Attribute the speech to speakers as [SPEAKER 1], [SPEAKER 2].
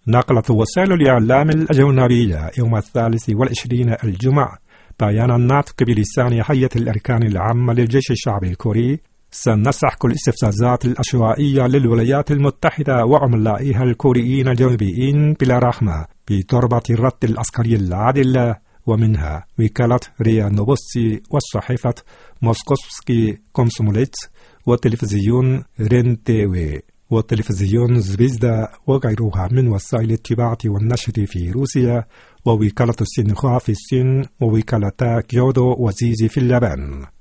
[SPEAKER 1] نقلت وسائل الإعلام الأجنبية يوم 23 الجمعة بيان الناطق بلسان هيئة الأركان العامة للجيش الشعبي الكوري سنسحق الاستفزازات العشوائية للولايات المتحدة وعملائها الكوريين الجنوبيين بلا رحمة بتربة الرد العسكري العادل، ومنها وكالة ريا نوبوستي والصحيفة موسكوفسكي كومسوموليت وتلفزيون رين-تي-وي وتلفزيون زفيزدا وغيرها من وسائل الطباعة والنشر في روسيا، ووكالة السينخوا في الصين، ووكالتا كيودو وزيزي في اليابان.